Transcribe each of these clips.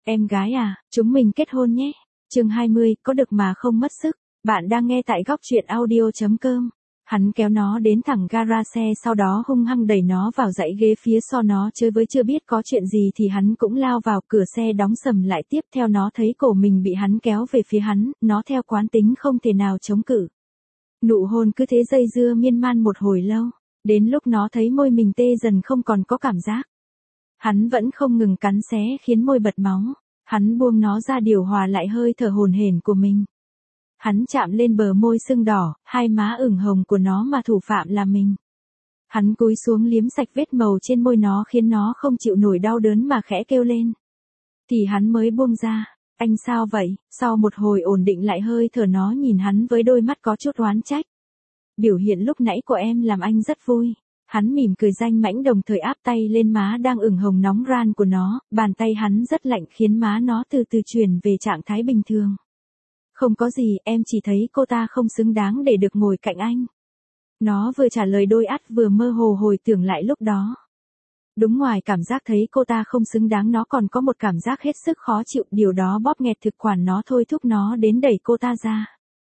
Em gái à, chúng mình kết hôn nhé. Chương 20, có được mà không mất sức. Bạn đang nghe tại góc truyện audio.com. Hắn kéo nó đến thẳng gara xe, sau đó hung hăng đẩy nó vào dãy ghế phía sau nó, chơi với chưa biết có chuyện gì thì hắn cũng lao vào, cửa xe đóng sầm lại, tiếp theo nó thấy cổ mình bị hắn kéo về phía hắn, nó theo quán tính không thể nào chống cự. Nụ hôn cứ thế dây dưa miên man một hồi lâu, đến lúc nó thấy môi mình tê dần không còn có cảm giác. Hắn vẫn không ngừng cắn xé khiến môi bật máu, hắn buông nó ra điều hòa lại hơi thở hổn hển của mình. Hắn chạm lên bờ môi sưng đỏ, hai má ửng hồng của nó mà thủ phạm là mình. Hắn cúi xuống liếm sạch vết màu trên môi nó khiến nó không chịu nổi đau đớn mà khẽ kêu lên. Thì hắn mới buông ra. Anh sao vậy? Sau một hồi ổn định lại hơi thở, nó nhìn hắn với đôi mắt có chút oán trách. Biểu hiện lúc nãy của em làm anh rất vui. Hắn mỉm cười danh mãnh, đồng thời áp tay lên má đang ửng hồng nóng ran của nó, bàn tay hắn rất lạnh khiến má nó từ từ chuyển về trạng thái bình thường. Không có gì, em chỉ thấy cô ta không xứng đáng để được ngồi cạnh anh. Nó vừa trả lời đôi ắt vừa mơ hồ hồi tưởng lại lúc đó. Đúng, ngoài cảm giác thấy cô ta không xứng đáng, nó còn có một cảm giác hết sức khó chịu, điều đó bóp nghẹt thực quản nó, thôi thúc nó đến đẩy cô ta ra.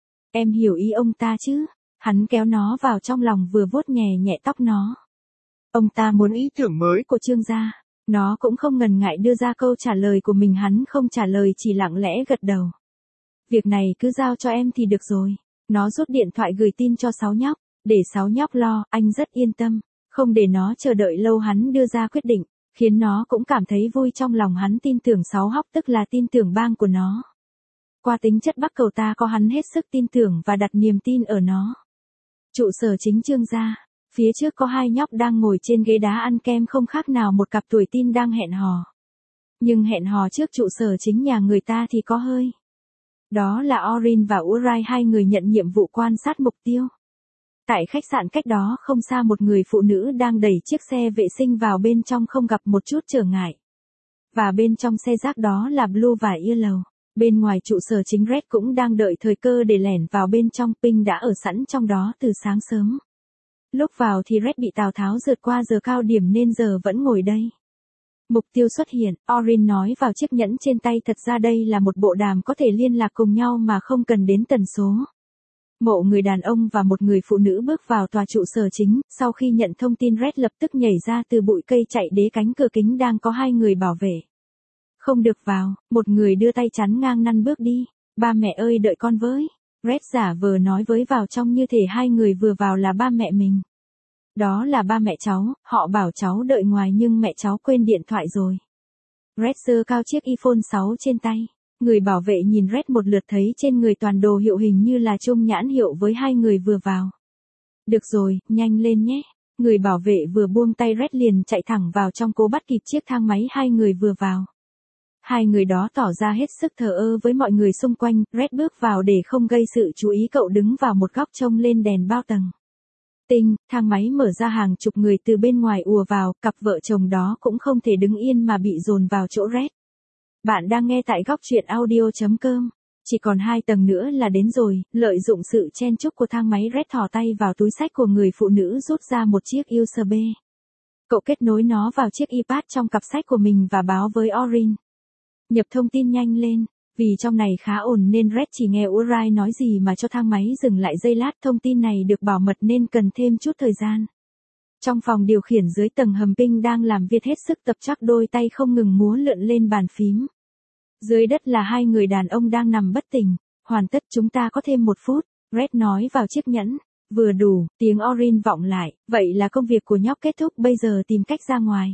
Em hiểu ý ông ta chứ? Hắn kéo nó vào trong lòng vừa vuốt nhẹ nhẹ tóc nó. Ông ta muốn ý tưởng mới của Trương gia. Nó cũng không ngần ngại đưa ra câu trả lời của mình, hắn không trả lời, chỉ lặng lẽ gật đầu. Việc này cứ giao cho em thì được rồi. Nó rút điện thoại gửi tin cho Sáu nhóc, để Sáu nhóc lo, anh rất yên tâm. Không để nó chờ đợi lâu, hắn đưa ra quyết định, khiến nó cũng cảm thấy vui trong lòng. Hắn tin tưởng Sáu nhóc, tức là tin tưởng bang của nó. Qua tính chất Bắc Cầu ta có, hắn hết sức tin tưởng và đặt niềm tin ở nó. Trụ sở chính Trương gia, phía trước có hai nhóc đang ngồi trên ghế đá ăn kem, không khác nào một cặp tuổi teen đang hẹn hò. Nhưng hẹn hò trước trụ sở chính nhà người ta thì có hơi. Đó là Orin và Urai, hai người nhận nhiệm vụ quan sát mục tiêu. Tại khách sạn cách đó không xa, một người phụ nữ đang đẩy chiếc xe vệ sinh vào bên trong không gặp một chút trở ngại. Và bên trong xe rác đó là Blue và Yellow. Bên ngoài trụ sở chính, Red cũng đang đợi thời cơ để lẻn vào bên trong. Pink đã ở sẵn trong đó từ sáng sớm. Lúc vào thì Red bị Tào Tháo rượt qua giờ cao điểm nên giờ vẫn ngồi đây. Mục tiêu xuất hiện, Orin nói vào chiếc nhẫn trên tay, thật ra đây là một bộ đàm có thể liên lạc cùng nhau mà không cần đến tần số. Một người đàn ông và một người phụ nữ bước vào tòa trụ sở chính, sau khi nhận thông tin Red lập tức nhảy ra từ bụi cây, chạy đến cánh cửa kính đang có hai người bảo vệ. Không được vào, một người đưa tay chắn ngang ngăn bước đi. Ba mẹ ơi, đợi con với. Red giả vờ nói với vào trong như thể hai người vừa vào là ba mẹ mình. Đó là ba mẹ cháu, họ bảo cháu đợi ngoài nhưng mẹ cháu quên điện thoại rồi. Red giơ cao chiếc iPhone 6 trên tay. Người bảo vệ nhìn Red một lượt, thấy trên người toàn đồ hiệu hình như là chung nhãn hiệu với hai người vừa vào. Được rồi, nhanh lên nhé. Người bảo vệ vừa buông tay, Red liền chạy thẳng vào trong, cố bắt kịp chiếc thang máy hai người vừa vào. Hai người đó tỏ ra hết sức thờ ơ với mọi người xung quanh. Red bước vào để không gây sự chú ý, cậu đứng vào một góc trông lên đèn bao tầng. Tinh, thang máy mở ra, hàng chục người từ bên ngoài ùa vào, cặp vợ chồng đó cũng không thể đứng yên mà bị dồn vào chỗ Red. Bạn đang nghe tại góc truyện audio.com. Chỉ còn 2 tầng nữa là đến rồi. Lợi dụng sự chen chúc của thang máy, Red thò tay vào túi xách của người phụ nữ, rút ra một chiếc USB. Cậu kết nối nó vào chiếc iPad trong cặp sách của mình và báo với Orin. Nhập thông tin nhanh lên. Vì trong này khá ổn nên Red chỉ nghe Urai nói gì mà cho thang máy dừng lại giây lát. Thông tin này được bảo mật nên cần thêm chút thời gian. Trong phòng điều khiển dưới tầng hầm, Pink đang làm việc hết sức tập chắc, đôi tay không ngừng múa lượn lên bàn phím. Dưới đất là hai người đàn ông đang nằm bất tỉnh. Hoàn tất, chúng ta có thêm 1 phút, Red nói vào chiếc nhẫn. Vừa đủ, tiếng Orin vọng lại. Vậy là công việc của nhóc kết thúc, bây giờ tìm cách ra ngoài.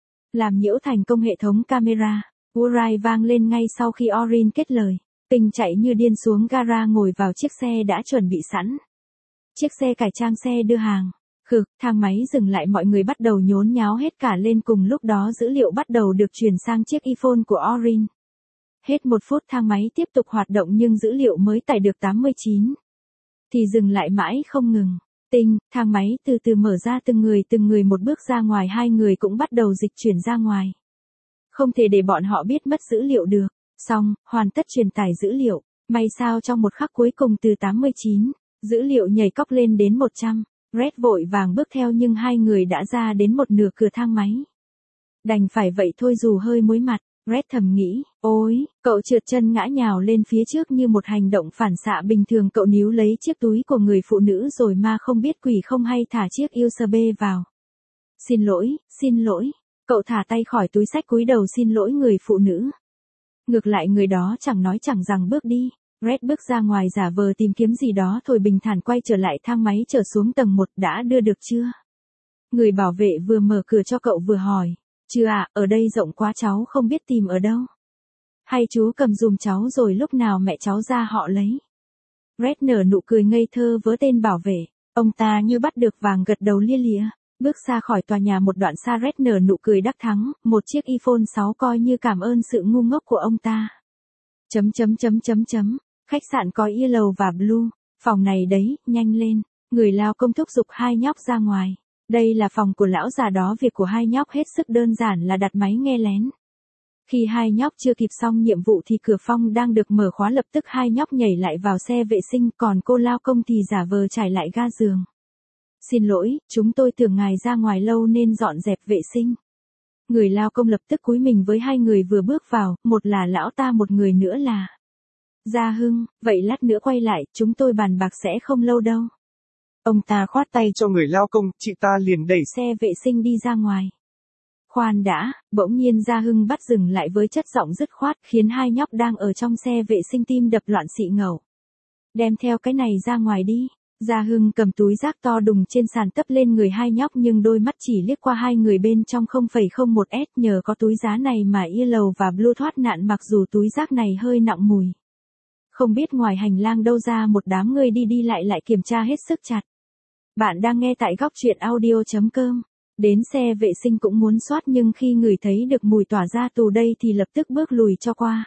Làm nhiễu thành công hệ thống camera. Urai vang lên ngay sau khi Orin kết lời. Pink chạy như điên xuống gara, ngồi vào chiếc xe đã chuẩn bị sẵn. Chiếc xe cải trang xe đưa hàng. Thang máy dừng lại, mọi người bắt đầu nhốn nháo hết cả lên. Cùng lúc đó dữ liệu bắt đầu được truyền sang chiếc iPhone của Orin. Hết 1 phút, thang máy tiếp tục hoạt động nhưng dữ liệu mới tải được 89. Thì dừng lại mãi không ngừng. Thang máy từ từ mở ra, từng người một bước ra ngoài, hai người cũng bắt đầu dịch chuyển ra ngoài. Không thể để bọn họ biết mất dữ liệu được. Xong, hoàn tất truyền tải dữ liệu. May sao trong một khắc cuối cùng từ 89, dữ liệu nhảy cóc lên đến 100. Red vội vàng bước theo nhưng hai người đã ra đến một nửa cửa thang máy. Đành phải vậy thôi, dù hơi muối mặt. Red thầm nghĩ, ôi, cậu trượt chân ngã nhào lên phía trước như một hành động phản xạ bình thường, cậu níu lấy chiếc túi của người phụ nữ rồi ma không biết quỷ không hay thả chiếc USB vào. Xin lỗi, cậu thả tay khỏi túi xách cúi đầu xin lỗi người phụ nữ. Ngược lại người đó chẳng nói chẳng rằng bước đi. Red bước ra ngoài giả vờ tìm kiếm gì đó rồi bình thản quay trở lại thang máy trở xuống tầng 1, đã đưa được chưa? Người bảo vệ vừa mở cửa cho cậu vừa hỏi. Chưa ạ, ở đây rộng quá cháu không biết tìm ở đâu. Hay chú cầm giùm cháu rồi lúc nào mẹ cháu ra họ lấy. Red nở nụ cười ngây thơ với tên bảo vệ. Ông ta như bắt được vàng gật đầu lia lịa. Bước ra khỏi tòa nhà một đoạn xa Red nở nụ cười đắc thắng, một chiếc iPhone 6 coi như cảm ơn sự ngu ngốc của ông ta. Khách sạn có Yellow và Blue, phòng này đấy, nhanh lên. Người lao công thúc giục hai nhóc ra ngoài. Đây là phòng của lão già đó, việc của hai nhóc hết sức đơn giản là đặt máy nghe lén. Khi hai nhóc chưa kịp xong nhiệm vụ thì cửa phòng đang được mở khóa, lập tức hai nhóc nhảy lại vào xe vệ sinh, còn cô lao công thì giả vờ trải lại ga giường. Xin lỗi, chúng tôi tưởng ngài ra ngoài lâu nên dọn dẹp vệ sinh. Người lao công lập tức cúi mình với hai người vừa bước vào, một là lão ta, một người nữa là Gia Hưng. Vậy lát nữa quay lại, chúng tôi bàn bạc sẽ không lâu đâu. Ông ta khoát tay cho người lao công, chị ta liền đẩy xe vệ sinh đi ra ngoài. Khoan đã, bỗng nhiên Gia Hưng bắt dừng lại với chất giọng dứt khoát, khiến hai nhóc đang ở trong xe vệ sinh tim đập loạn xị ngầu. Đem theo cái này ra ngoài đi. Gia Hưng cầm túi rác to đùng trên sàn tấp lên người hai nhóc, nhưng đôi mắt chỉ liếc qua hai người bên trong 0,01S. Nhờ có túi giá này mà Yellow và Blue thoát nạn, mặc dù túi rác này hơi nặng mùi. Không biết ngoài hành lang đâu ra một đám người đi đi lại kiểm tra hết sức chặt. Bạn đang nghe tại góc truyện audio.com. Đến xe vệ sinh cũng muốn soát, nhưng khi người thấy được mùi tỏa ra từ đây thì lập tức bước lùi cho qua.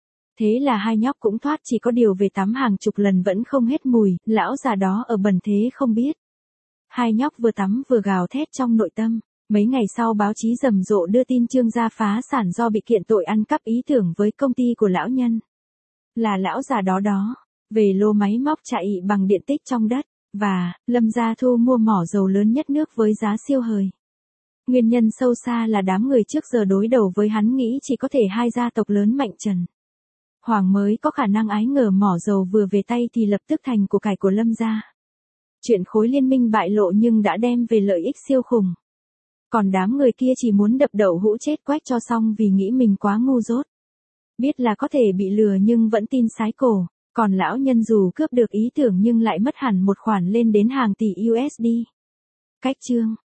Thế là hai nhóc cũng thoát, chỉ có điều về tắm hàng chục lần vẫn không hết mùi, lão già đó ở bẩn thế không biết. Hai nhóc vừa tắm vừa gào thét trong nội tâm. Mấy ngày sau báo chí rầm rộ đưa tin Trương gia phá sản do bị kiện tội ăn cắp ý tưởng với công ty của lão nhân. Là lão già đó, về lô máy móc chạy bằng điện tích trong đất, và Lâm gia thu mua mỏ dầu lớn nhất nước với giá siêu hời. Nguyên nhân sâu xa là đám người trước giờ đối đầu với hắn nghĩ chỉ có thể hai gia tộc lớn Mạnh Trần Hoàng mới có khả năng, ái ngờ mỏ dầu vừa về tay thì lập tức thành của cải của Lâm gia. Chuyện khối liên minh bại lộ nhưng đã đem về lợi ích siêu khủng. Còn đám người kia chỉ muốn đập đậu hũ chết quách cho xong vì nghĩ mình quá ngu dốt. Biết là có thể bị lừa nhưng vẫn tin sái cổ. Còn lão nhân dù cướp được ý tưởng nhưng lại mất hẳn một khoản lên đến hàng tỷ USD. Cách chương